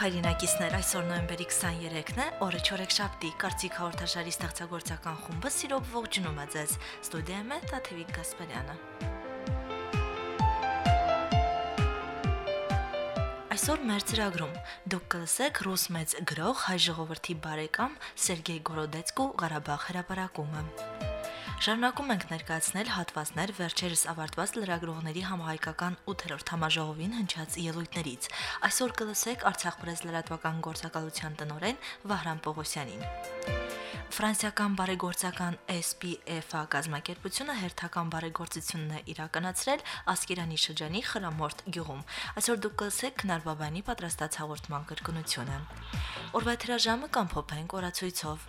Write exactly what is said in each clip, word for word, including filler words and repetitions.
Հայրենակիցներ, այսօր նոյեմբերի քսաներեքն է, օրը չորեքշաբթի, Կարծիք հաղորդաշարի ստեղծագործական խումբը սիրով ողջունում է ձեզ։ Ստուդիայում է Տաթևիկ Գասպարյանը։ Այսօր մեր ծրագրում դուք կլսեք ռուս մեծ գրող հայ ժողովրդի բարեկամ Սերգեյ Գորոդեցկու Ղարաբաղ հրապարակումը։ Շարունակում ենք ներկայացնել հատվածներ վերջերս ավարտված լրագրողների համահայկական ութերորդ համաժողովին հնչած ելույթներից։ Այսօր կլսեք Արցախ պրես լրատվական գործակալության տնօրեն Վահրամ Պողոսյանին։ Ֆրանսիական բարեգործական էս պի էֆ-ը գազམ་ակերպությունը հերթական բարեգործությունն է իրականացրել Ասկերանի շրջանի Խրամորդ գյուղում։ Այսօր դուք կլսեք Քնարբաբանի պատրաստած հաղորդման կրկնությունը։ Օրվա հրաժամը կամփոփենք օրացույցով։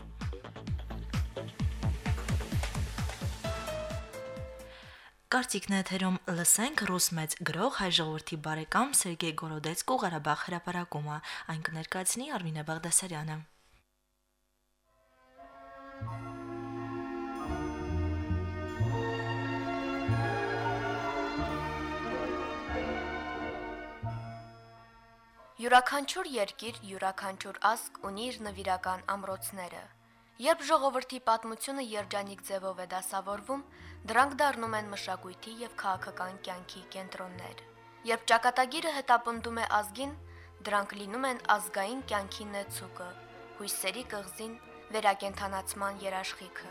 Կարծիքն եթերում լսենք ռուս մեծ գրող հայ ժողովրդի բարեկամ Սերգեյ Գորոդեցկու Ղարաբաղ հրապարակումը, այն կներկայացնի Արմինե Բաղդասարյանը։ Յուրաքանչյուր երկիր, յուրաքանչյուր ազգ ունի իր նվիրական ամրոցները։ Երբ ժողովրդի պատմությունը երջանիկ ձևով է դասավորվում, դրանք դառնում են մշակույթի եւ քաղաքական կյանքի կենտրոններ։ Երբ ճակատագիրը հետապնդում է ազգին, դրանք լինում են ազգային կյանքի նեցուկը, հույսերի կղզին, վերակենդանացման երաշխիքը։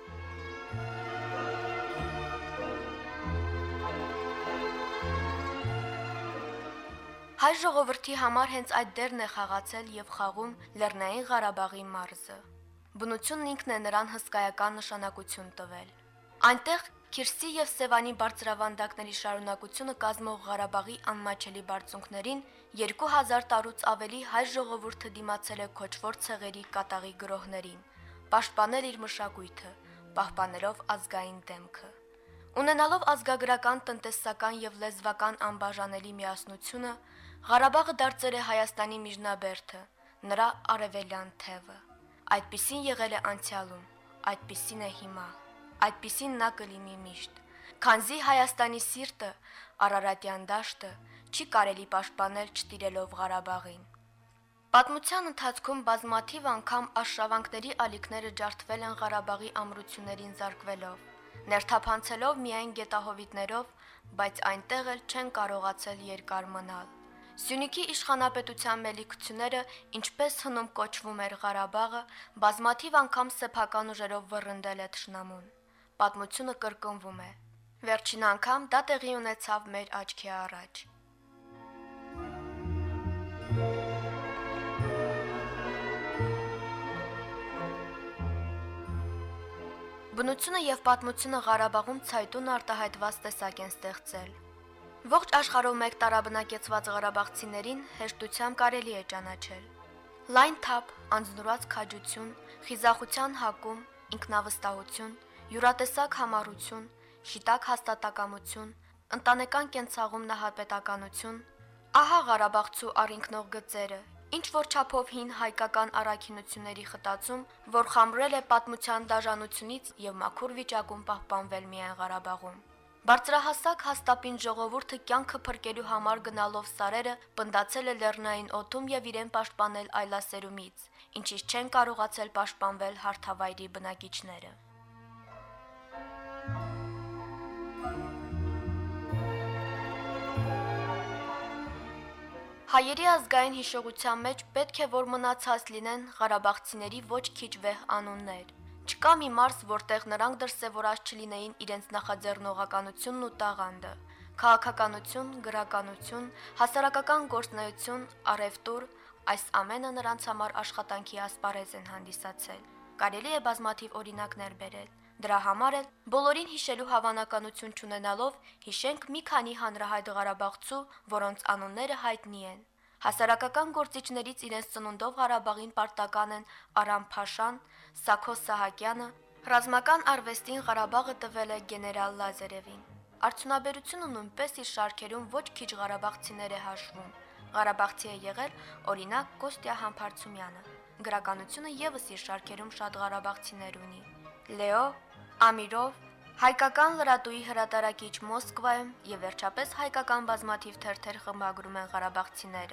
Հայ ժողովրդի համար հենց այդ դերն է խաղացել եւ խաղում Լեռնային Ղարաբաղի մարզը։ Բնությունն ինքն է նրան հսկայական նշանակություն տվել։ Այնտեղ Քիրսի եւ Սևանի բարձրավանդակների շարունակությունը կազմող Ղարաբաղի անմաչելի բարձունքներին երկու հազար տարուց ավելի հայ ժողովուրդը դիմացել է քոչվոր ցեղերի կատաղի գրոհներին, պաշտպանել իր մշակույթը, պահպանելով ազգային դեմքը։ Ունենալով ազգագրական, տնտեսական եւ լեզվական անբաժանելի միասնությունը, Ղարաբաղը դարձել է Հայաստանի միջնաբերդը, նրա արևելյան թևը։ Այդպիսին եղել է անցյալում, այդպիսին է հիմա, այդպիսին նա կլինի միշտ։ Քանզի Հայաստանի սիրտը, Արարատյան դաշտը չի կարելի պաշտպանել չտիրելով Ղարաբաղին։ Պատմության ընթացքում բազմաթիվ անգամ արշավանքների ալիքները ջարդվել են Ղարաբաղի ամրություններին զարկվելով, ներթափանցելով միայն գետահովիտներով, բայց այնտեղ էլ չեն կարողացել երկար մնալ։ Սյունիքի իշխանապետության մելիքությունները, ինչպես հնում կոչվում էր Ղարաբաղը, բազմաթիվ անգամ սեփական ուժերով վռնդել է թշնամուն։ Պատմությունը կրկնվում է։ Վերջին անգամ դա տեղի ունեցավ մեր աչքի առաջ։ Բնությունը եւ պատմությունը Ղարաբաղում ցայտուն արտահայտված տեսակ են ստեղծել։ Ողջ աշխարհով մեկ տարաբնակեցված ղարաբաղցիներին հեշտությամբ կարելի է ճանաչել։ Լայն թափ, անձնուրաց քաջություն, խիզախության հակում, ինքնավստահություն, յուրատեսակ համառություն, շիտակ հաստատակամություն, ընտանեկան կենցաղում նահատպետականություն, ահա Ղարաբաղցու առինքնող գծերը, ինչ որ չափով հին հայկական առաքինությունների խտացում, որ խամրել է պատմության դաժանությունից եւ մաքուր վիճակում պահպանվել միայն Ղարաբաղում։ Բարձրահասակ հաստապին ժողովուրդը կյանքը փրկելու համար գնալով սարերը պնդացել է լեռնային օդում եւ իրեն պաշտպանել այլասերումից, ինչից չեն կարողացել պաշտպանվել հարթավայրի բնակիչները։ Հայերի ազգային հիշողության մեջ պետք է որ մնացած լինեն ղարաբաղցիների ոչ քիչ վեհ անուններ։ Չկա մի մարզ, որտեղ նրանք դրսևորած չլինեին իրենց նախաձեռնողականությունն ու տաղանդը, քաղաքականություն, գրականություն, հասարակական գործունեություն, առևտուր, այս ամենը նրանց համար աշխատանքի ասպարեզ են հանդիսացել։ Կարելի է բազմաթիվ օրինակներ բերել։ Դրա համար էլ բոլորին հիշելու հավանականություն չունենալով հիշենք մի քանի հանրահայտ ղարաբաղցու, որոնց անունները հայտնի են։ Հասարակական գործիչներից իրենց ծնունդով Ղարաբաղին պարտական են Արամ Փաշան, Սաքո Սահակյանը, ռազմական արվեստին Ղարաբաղը տվել է գեներալ Լազարևին։ Արդյունաբերությունը նույնպես իր շարքերում ոչ քիչ ղարաբաղցիներ է հաշվում։ Ղարաբաղցի է եղել օրինակ Կոստյա Համբարձումյանը։ Գրականությունը եւս իր շարքերում շատ ղարաբաղցիներ ունի։ Լեո, Ամիրով, հայկական լրատուի հրատարակիչ Մոսկվայում եւ վերջապես հայկական բազմաթիվ թերթեր խմբագրում են ղարաբաղցիները։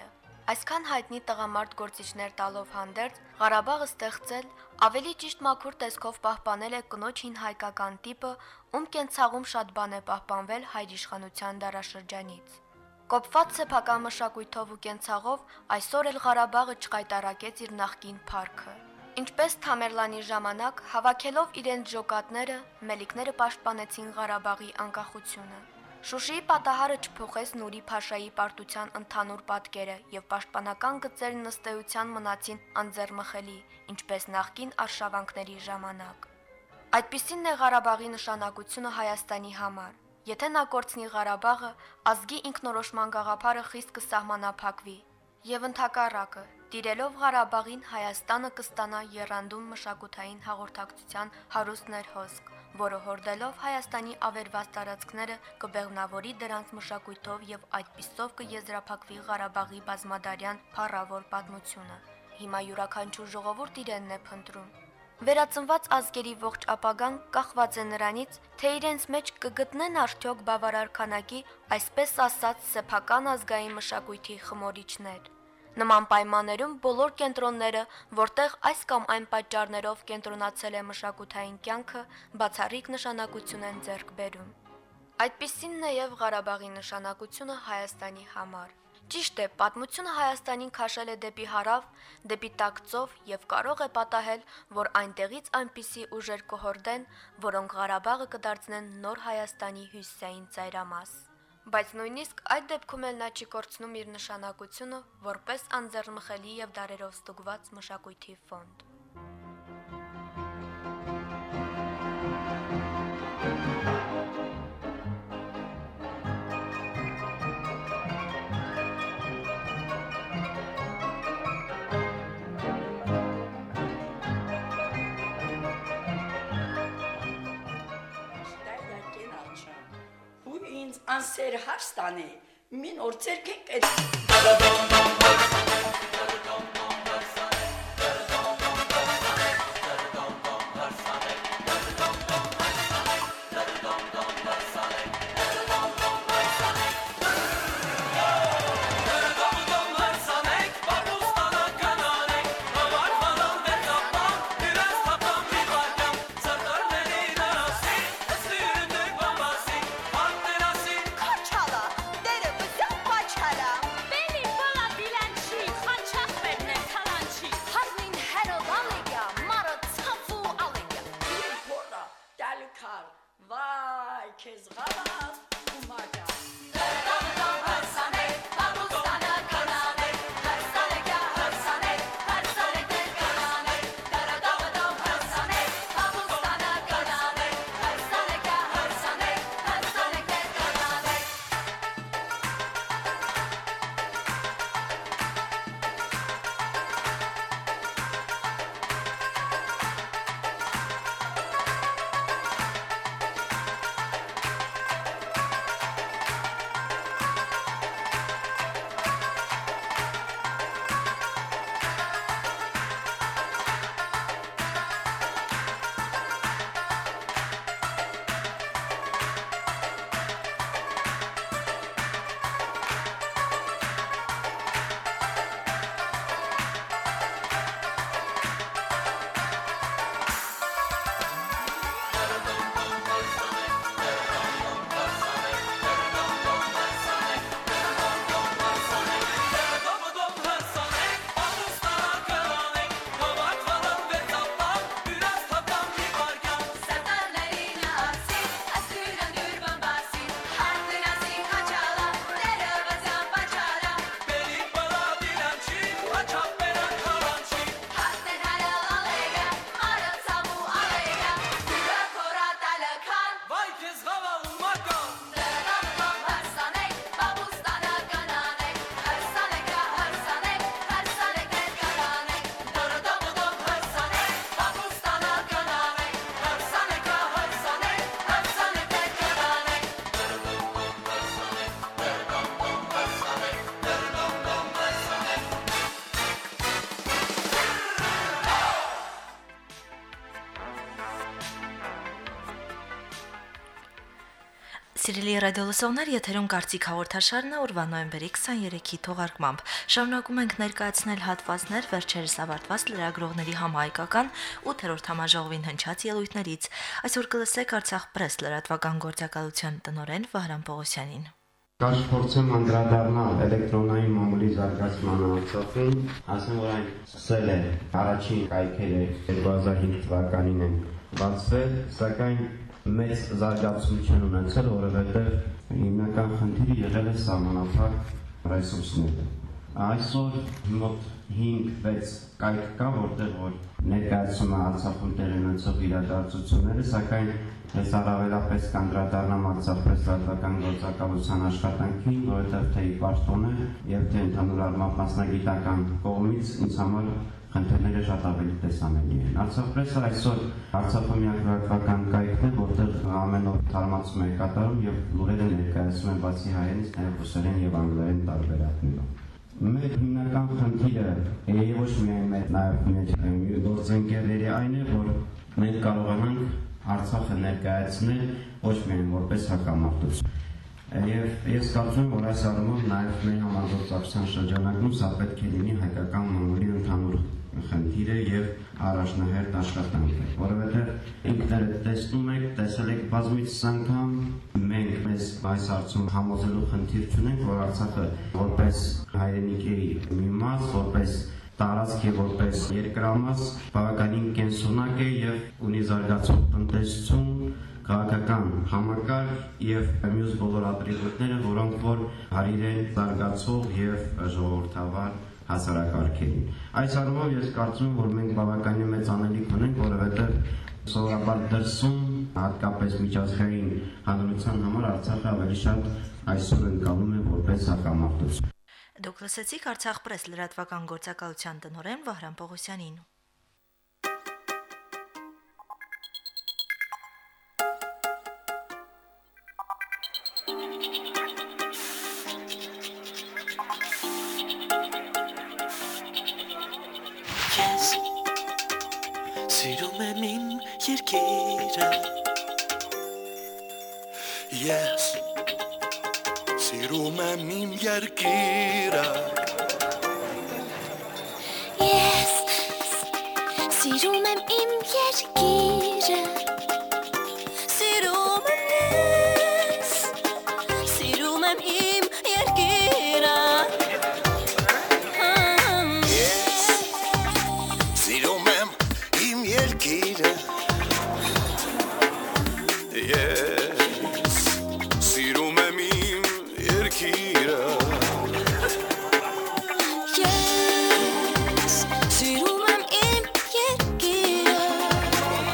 Այսքան հայտնի տղամարդ գործիչներ տալով հանդերձ Ղարաբաղը ստեղծել, ավելի ճիշտ մաքուր տեսքով պահպանել է կնոջ հին հայկական տիպը, ում կենցաղում շատ բան է պահպանվել հայրիշխանության դարաշրջանից։ Կոփված սեփական մշակույթով ու կենցաղով այսօր էլ Ղարաբաղը չկայտարակեց իր նախկին փառքը։ Ինչպես Թամերլանի ժամանակ, հավաքելով իրենց ջոկատները, մելիքները պաշտպանեցին Ղարաբաղի անկախությունը։ Շուշիի պատահարը չփոխեց Նուրի Փաշայի պարտության ընդհանուր պատկերը եւ պաշտպանական գծերն ըստեյության մնացին անձեռմխելի, ինչպես նախկին արշավանքների ժամանակ։ Այդպիսին է Ղարաբաղի նշանակությունը Հայաստանի համար։ Եթե նա կորցնի Ղարաբաղը, ազգի ինքնորոշման գաղափարը խիստ կսահմանափակվի, եւ ընդհակառակը, տիրելով Ղարաբաղին Հայաստանը կստանա եռանդուն մշակութային հաղորդակցության հարուստ ներհոսք, որը հորդելով Հայաստանի ավերված տարածքները կբեղմնավորի դրանց մշակույթով եւ այդպիսով կեզրափակվի Ղարաբաղի բազմադարյան փառավոր պատմությունը։ Հիմա յուրաքանչյուր ժողովուրդ իրենն է փնտրում։ Վերածնված ազգերի ողջ ապագան կախված է նրանից, թե իրենց մեջ կգտնեն արդյոք բավարար քանակի, այսպես ասած, սեփական ազգային մշակույթի խմորիչներ։ Նման պայմաններում բոլոր կենտրոնները, որտեղ այս կամ այն պատճառներով կենտրոնացել է մշակութային կյանքը, բացառիկ նշանակություն են ձեռք բերում։ Այդպիսինն է եւ Ղարաբաղի նշանակությունը Հայաստանի համար։ Ճիշտ է, պատմությունը Հայաստանին քաշել է դեպի հարավ, դեպի տակծով եւ կարող է պատահել, որ այնտեղից այնպիսի ուժեր կհորդեն, որոնք Ղարաբաղը կդարձնեն նոր Հայաստանի հյուսիսային ծայրամաս։ Բայց նույնիսկ այդ դեպքում էլ նա չի կորցնում իր նշանակությունը, որպես անձեռնմխելի եւ դարերով ստուգված մշակույթի ֆոնդ։ Անսեր հաստանի, մին օր ծերքենք էդ։ Çala, dere bıza paçala. Beni bana dilençi. Սիրելի ռադիոլսողներ, եթերում կարծիք հաղորդաշարն է օրվա նոյեմբերի քսաներեքի թողարկմամբ։ Շարունակում ենք ներկայացնել հատվածներ վերջերս ավարտված լրագրողների համահայկական ութերորդ համաժողովին հնչած ելույթներից։ Այսօր կլսեք Արցախ պրես լրատվական գործակալության տնօրեն Վահրամ Պողոսյանին։ Կաշ փորձեմ անդրադառնալ էլեկտրոնային մամուլի զարգացմանը Արցախում, ասեմ, որ այն սկսել է առաջին կայքերը երկու հազար հինգ թվականին են բացվել, սակայն մեծ զարգացություն ունեցել, որովհետև հիմնական խնդիրը եղել է սահմանափակ ռեսուրսները։ Այսօր մոտ հինգ-վեց կայք կա, որտեղ որ ներկայացում է Արցախում տեղի ունեցող իրադարձությունները, սակայն ես առավելապես կանդրադառնամ Արցախ պրես լրատվական գործակալության աշխատանքին, որովհետև թե պաշտոն է եւ թե ընդհանուր առմամբ մասնագիտական կողմից ինձ համար խնդիրները շատ ավելի տեսանելի են։ Արցախ պրեսը այսօր Արցախում միակ լրատվական կայքն է, որտեղ ամեն օր թարմացում է կատարում եւ լուրերը ներկայացում են բացի հայերենից նաեւ ռուսերեն եւ անգլերեն տարբերակներով։ Մեր հիմնական խնդիրը եւ ոչ միայն մեր նաեւ մեր գործընկերների այն է, որ մենք կարողանանք Արցախը ներկայացնել ոչ միայն որպես հակամարտություն։ Եվ ես կարծում եմ, որ այս առումով նաև մեր համագործակցության շրջանակում սա պետք է լինի հայկական մամուլի ընդհանուր խնդիրը եւ առաջնահերթ աշխատանքը, որովհետեւ ինքներդ տեսնում եք, տեսել եք բազմիցս անգամ, մենք մեզ այս հարցում համոզելու խնդիր չունենք, որ Արցախը որպես հայրենիքի մի մաս, որպես տարածք եւ որպես երկրամաս բավականին կենսունակ է եւ ունի զարգացող տնտեսություն, քաղաքական համակարգ եւ մյուս բոլոր ատրիբուտները, որոնք որ հարիր են զարգացող եւ ժողովրդավար հասարակարգերին։ Այս առումով ես կարծում եմ, որ մենք բավականին մեծ անելիք ունենք, որովհետեւ սովորաբար դրսում, հատկապես միջազգային հանրության համար Արցախը ավելի շատ այսօր ընկալում է որպես հակամարտություն։ Դուք լսեցիք Արցախ պրես լրատվական գործակալության տնօրեն Վահրամ Պողոսյանին։ Ես սիրում եմ իմ երկիրը, ես սիրում եմ իմ երկիրը, ես սիրում եմ իմ երկիրը, սիրում եմ ես, սիրում եմ իմ երկիրը, ես սիրում եմ իմ երկիրը, ես սիրում եմ իմ երկիրը, ես սիրում եմ իմ երկիրը,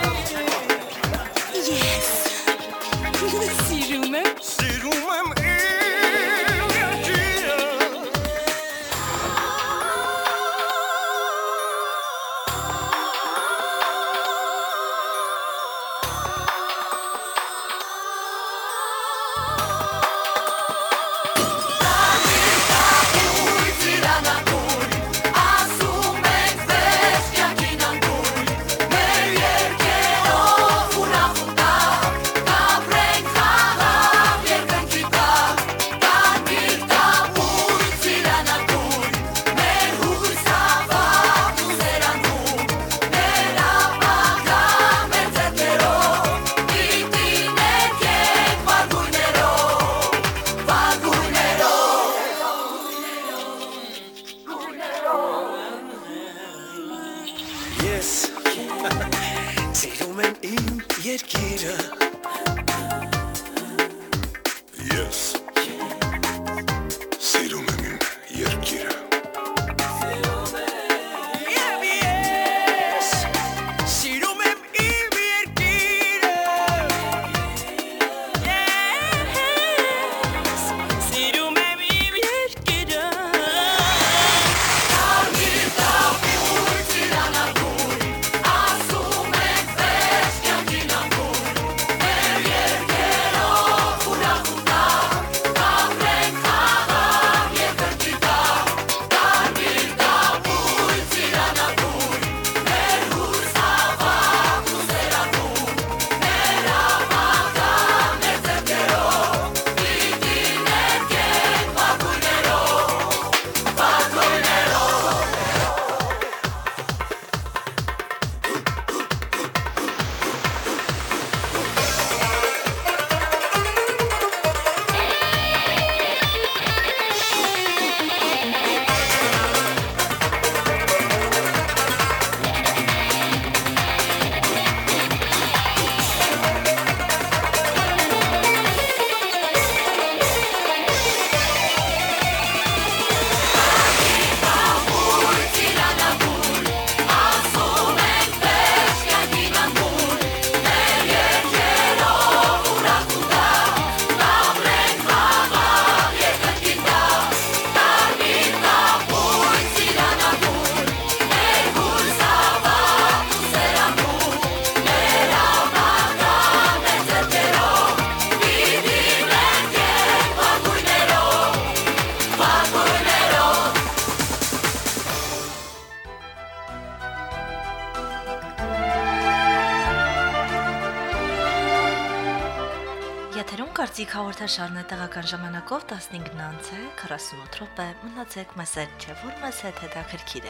Գործիք հաղորդաշարն է տեղական ժամանակով տասնհինգն անց է քառասունութ րոպե, մնացեք մեզ հետ, չէ՞ որ մեզ հետ հետաքրքիր է։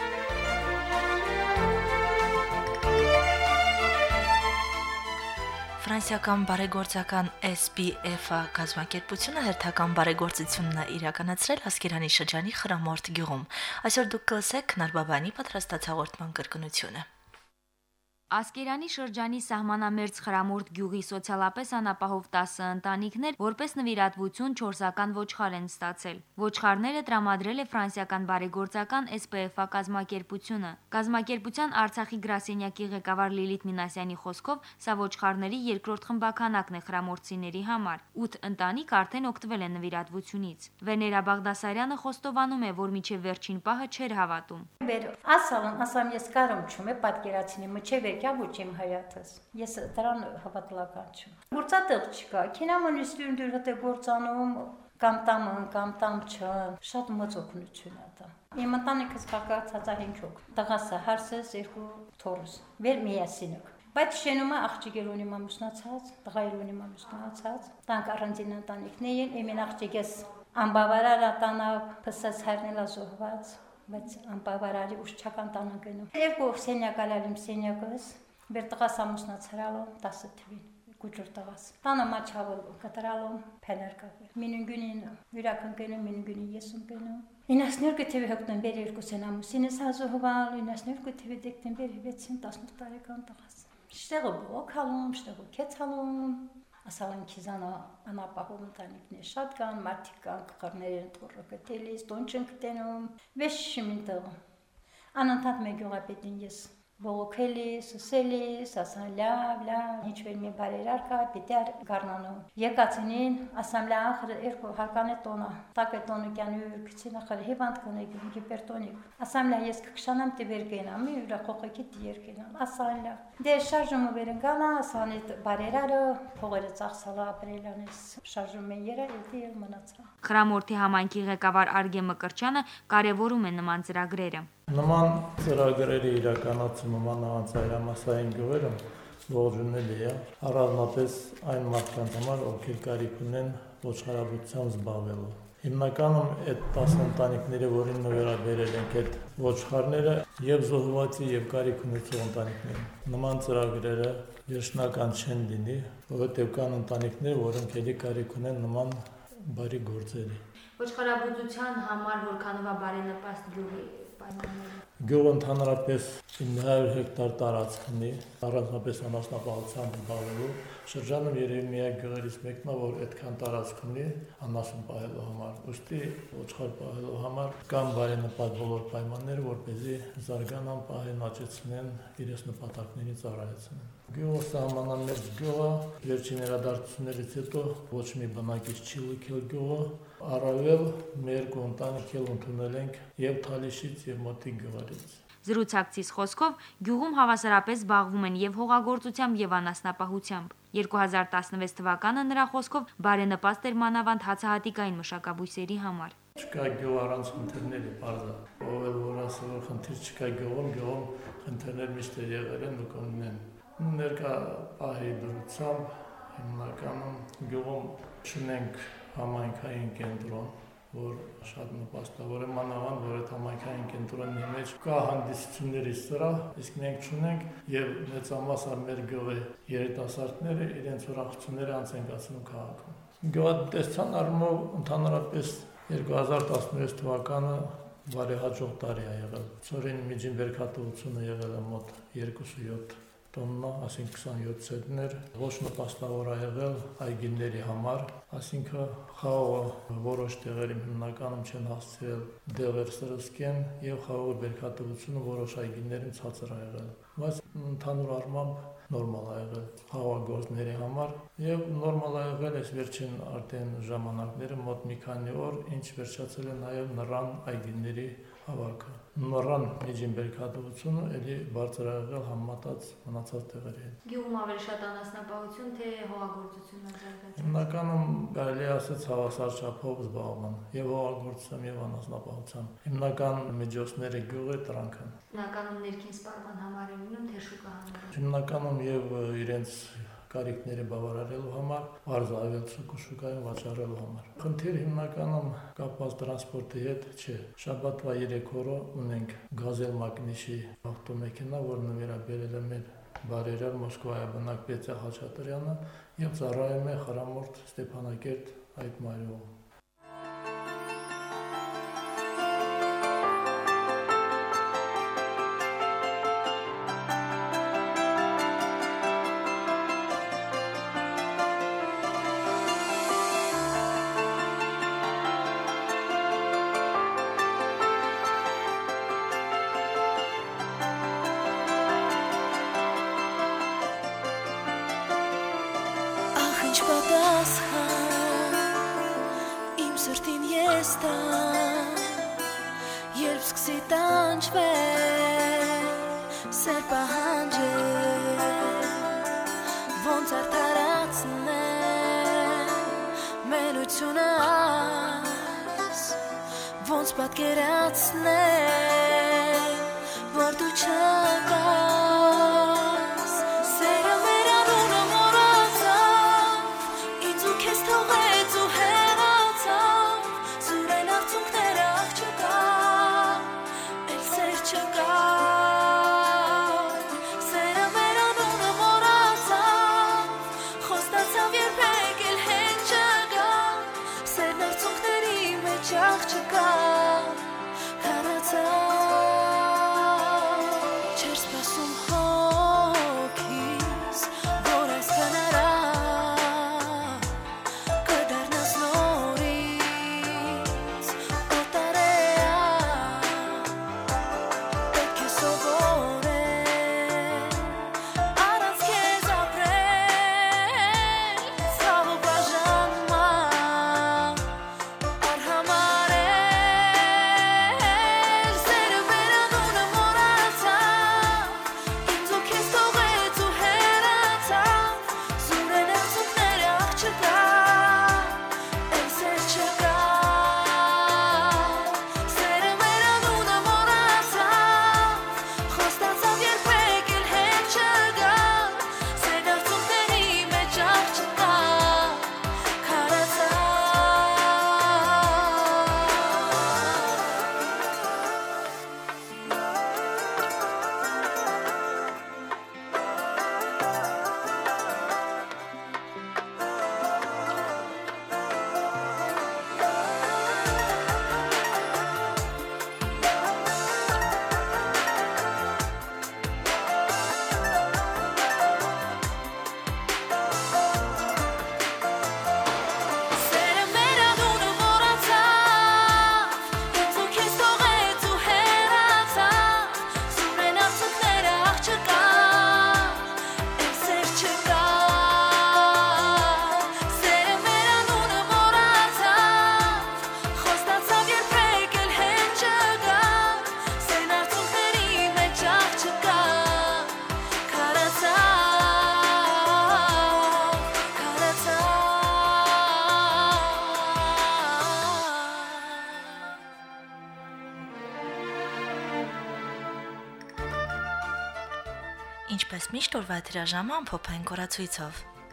Ֆրանսիական բարեգործական S P F-ը գազམ་ակերպությունը հերթական բարեգործությունն է իրականացրել Ասկերանի շրջանի Խրամորդ գյուղում։ Այսօր դուք կլսեք Նարբաբանի պատրաստած հաղորդման կրկնությունը։ Ասկերանի շրջանի սահմանամերձ Խրամորդ գյուղի սոցիալապես անապահով տասը ընտանիքներ որպես նվիրատվություն չորսական ոչխար են ստացել։ Ոչխարները տրամադրել է ֆրանսիական բարեգործական S P F-ը կազմակերպությունը։ Կազմակերպության Արցախի գրասենյակի ղեկավար Լիլիթ Մինասյանի խոսքով սա ոչխարների երկրորդ խմբականակն է խրամորդցիների համար։ ութ ընտանիք արդեն օգտվել են նվիրատվությունից։ Վեներա Բաղդասարյանը խոստովանում է, որ մինչև վերջին պահը չէր հավատում։ Ասալն ասամ ես կարում չում է պատկերացնի մինչև Կյա ոչեմ հայացս։ Ես դրան հավատալական չեմ։ Գործատեղ չկա։ Քինամանից դուր հատե գործանում կամ տամ կամ տամ չան։ Շատ մոծօգնություն է դա։ Իմ ընտանիքս կակացած է հինգ հոգ։ Տղասը հարսս երկու թորս։ Վեր միասինակ։ Բայց շենումը աղջիկեր ունի մամուսնացած, տղայր ունի մամուսնացած։ Տանք առանձին ընտանիքներ են, իմեն աղջիկես անբավարար ատանա, փսած հայրնելա զոհված։ Բայց անբավարարի ուշչական տանագնում։ Երկու սենյակալալիմ սենյակս, վեր տղաս ամուսնացրալով տասը թվին, կուջուր տղաս։ Տանը մաչավով կտրալով փեներկավ։ Մինունգունին յուրական գնում, մինունգունին եսում գնում։ իննասներկու թվի հոկտեմբեր երկուսին ամուսինս հազողվալ, իննասներկու թվի դեկտեմբեր վեցին տասնութ տարեկան տղաս։ Շտեղը բոքալում, շտեղը քեցալում։ Ասալն քիզանա անապահով ընտանիքներ շատ կան, մարդիկ կան, կղարներեն թորը կտելիս, տոն չընկտենում, վեշ շիմինտեղ։ Անընդհատ մեկ գյուղապետին ես բողոքելիս, սուսելիս, ասան լավ, լավ, ինչ-որ մի բարերար կա, պիտի գարնանում։ Եկացինին, ասամ լավ, ախր երկու հարկան է տոնա, տակ է տոնը կյանի ուրկցին, ախր հիվանդ կնեք, հիպերտոնիկ։ Ասամ լավ, ես կքշանամ տիվեր գենամ, մի ուրա խողոքի տիեր գենամ, ասան լավ։ Դե շարժումը վերընկանա, ասան այդ բարերարը, փողերը ծախսալա ապրելանես, շարժում են երա, էլդի էլ մնացա։ Խրամորդի համայնքի ղեկավար Արգե Մկրչյանը կարևորում է նման ծրագրերը։ Նման ծրագրերի իրականացումը մանավանդ գյուղերում ողջունելի է, առանձնապես այն մարդկանց համար, ովքեր կարիք ունեն ոչխարաբուծությամբ զբաղվելու։ Հիմնականում այդ տասը ընտանիքները, որին նվիրաբերել ենք այդ ոչխարները, եւ զոհվածի եւ կարիք ունեցող ընտանիքներ։ Նման ծրագրերը վերջնական չեն լինի, որովհետեւ կան ընտանիքներ, որոնք էլի կարիք ունեն նման բարի գործերի։ Ոչխարաբուծության համար որքանով է բարենպաստ գյուղի պայմանները։ Գյուղը ընդհանրապես ինը հարյուր հեկտար տարածք ունի, առանձնապես անասնապահությամբ զբաղվելու։ Շրջանում երևի միակ գյուղերից մեկն է, որ այդքան տարածք ունի անասուն պահելու համար։ Ուստի ոչխար պահելու համար կան բարենպաստ բոլոր պայմանները, որպեսզի զարգանան, պահեն, աճեցնեն, իրենց նպատակներին ծառայեցնեն։ Գյուղը սահմանամերձ գյուղ է, վերջին իրադարձություններից հետո ոչ մի բնակիչ չի լքել գյուղը, առավել մեր երկու ընտանիք էլ ընդունել ենք եւ Թալիշից եւ մոտիկ գյուղերից։ Զրուցակցիս խոսքով գյուղում հավասարապես զբաղվում են եւ հողագործությամբ եւ անասնապահությամբ։ երկու հազար տասնվեց թվականը նրա խոսքով բարենպաստ էր մանավանդ հացահատիկային մշակաբույսերի համար։ Չկա գյուղ առանց խնդիրների, բարձր։ Ով էլ որ ասել որ խնդիր չկա գյուղում, գյուղում խնդիրներ միշտ եղել են ու կմնեն։ Ներկա պահի դրությամբ հիմնականում գյուղում չունենք համայնքային կենտրոն, որ շատ նպաստավոր է մանավանդ, որ այդ համայնքային կենտրոնի մեջ կա հանդիսությունների սրահ, իսկ մենք չունենք եւ մեծամասն մեր գյուղի երիտասարդները իրենց ուրախությունները անց են գցնում քաղաքում։ Գյուղատնտեսության առումով ընդհանրապես երկու հազար տասնվեց թվականը բարեհաջող տարի է եղել։ Ծորին միջին բերքատվությունը եղել է մոտ երկուսը յոթ տոննա, այսինքն քսանյոթ ցենտներ, ոչ նպաստավոր է եղել այգիների համար, այսինքն խաղողը որոշ տեղերի հիմնականում չեն հասցրել դեղեր սրսկեն եւ խաղողի բերքատվությունը որոշ այգիներում ցածր է եղել, բայց ընդհանուր առմամբ նորմալ է եղել խաղողագործների համար եւ նորմալ է եղել այս վերջին արդեն ժամանակները մոտ մի քանի օր, ինչ վերջացել է նաեւ նռան այգիների հավաքը։ Նռան միջին բերքատվությունը էլի բարձր է եղել համեմատած մնացած տեղերի հետ։ Գյուղում ավելի շատ անասնապահություն, թե հողագործությունն է զարգացել։ Հիմնականում կարելի ասած հավասար չափով զբաղվում եւ հողագործությամբ եւ անասնապահությամբ։ Հիմնական միջոցները գյուղի տրանք են։ Հիմնականում ներքին սպառման համար են լինում, թե շուկա համար։ Հիմնականում եւ իրենց կարիքները բավարարելու համար, արձավելցուկ ու շուկայում վաճառելու համար։ Խնդիր հիմնականում կապված տրանսպորտի հետ չէ։ Շաբաթվա երեք օրը ունենք Գազել Մագնիշի ավտոմեքենա, որը վերաբերել է մեր բարերար Մոսկվայի բնակ Պետիա Խաչատրյանը եւ ծառայում է Խրամորդ Ստեփանակերտ այդ մայրում։ Ինչ պատասխան իմ սրտին ես տա, երբ սկսի տանջվել սեր պահանջել, ոնց արդարացնել մենությունը այս, ոնց պատկերացնել, որ դու չկաս, սերը մեր անունը մոռացավ, ինձ ու քեզ թողեց ու հեռացավ, սուրեն արցունքները աղ չկա, էլ սեր չկա, սերը մեր անունը մոռացավ, խոստացավ երբեք էլ հետ չգա, սերն արցունքների մեջ աղ չկա, քարացավ, չեր սպասում հոգիս, որ այս կնարա կդառնաս նորից օտարեա, պետք է սովորել առանց քեզ ապրել, ցավը բաժանումա արհամարել, սերը մեր անունը մոռացավ, ինձ ու քեզ թողեց ու հեռացավ, սուրեն արցունքները աղ չկա, էլ սեր չկա, սերը մեր անունը մոռացավ, խոստացավ երբեք էլ հետ չգա, սերն արցունքների մեջ աղ չկա, քարացավ, սերը մեր անունը մոռացավ, ինձ ու քեզ թողեց ու հեռացավ, սուրեն արցունքները աղ չկա, էլ սեր չկա, սերը մեր անունը մոռացավ, խոստացավ երբեք էլ հետ չգա, սերն արցունքների մեջ աղ չկա, քարացավ, քարացավ, Ինչպես միշտ օրվա հրաժամը ամփոփային կորացույցով։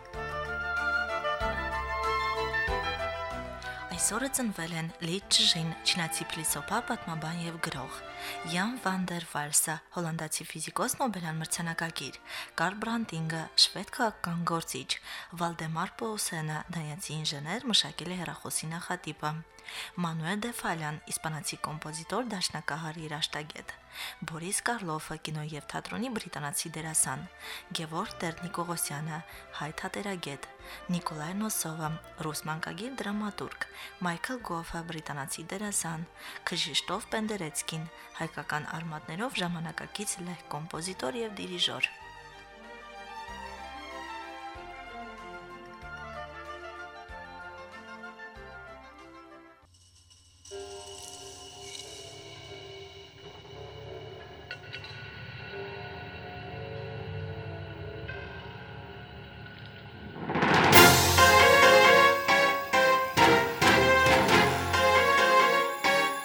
Այսօրը ծնվել են Լի Չժին, չինացի փիլիսոփա, պատմաբան եւ գրող, Յան վան դեր Վալսը, հոլանդացի ֆիզիկոս, Նոբելյան մրցանակակիր, Կարլ Բրանտինգը, շվեդ քաղաքական գործիչ, Վալդեմար Պոուսենը, դանիացի ինժեներ, մշակել է հեռախոսի նախատիպը, Մանուել դե Ֆալյան, իսպանացի կոմպոզիտոր, դաշնակահար, երաժշտագետ, Բորիս Կարլոֆը, կինո եւ թատրոնի բրիտանացի դերասան, Գևորգ Տերնիկողոսյանը, հայ թատերագետ, Նիկոլայ Նոսովը, ռուս մանկագիր դրամատուրգ, Մայքլ Գոֆը, բրիտանացի դերասան, Քշիշտոֆ Պենդերեցկին, հայկական արմատներով ժամանակակից լեհ կոմպոզիտոր եւ դիրիժոր։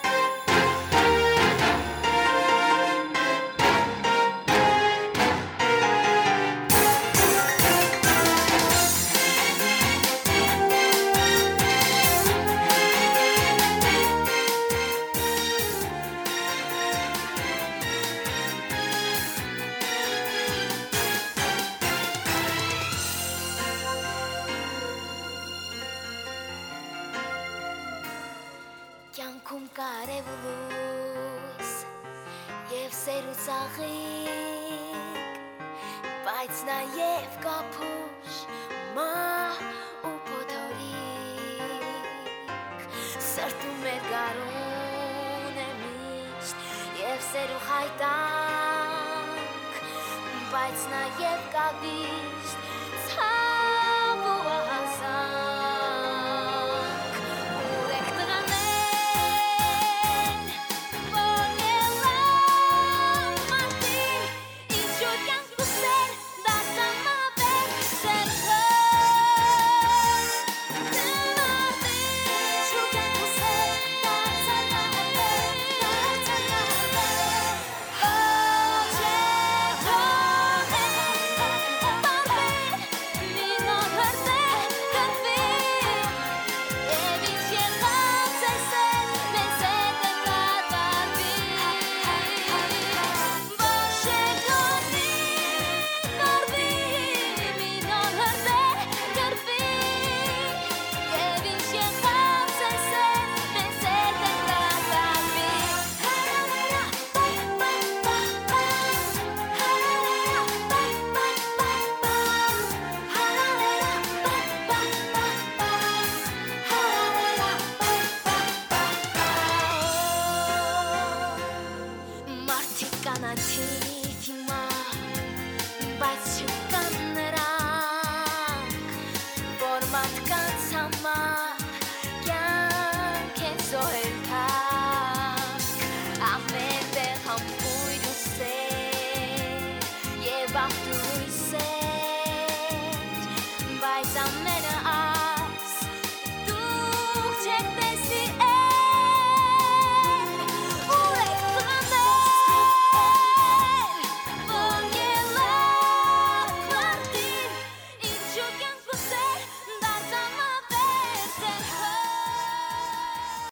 Սերը լույս եւ սերուցաղիկ բայց նաեւ կապուշ մահ ու փոթորիկ սրտում էր գարուն է միշտ եւ սերու հայտանք բայց նաեւ կավիշտ ցավ ու ազանք ուրեք տղաներ որ ելան մարտին ինձ շոյան կուսեր դասամաբեր սերքը դմատին շոյան կուսեր դասամաբեր դասամաբեր հոչե Կանացի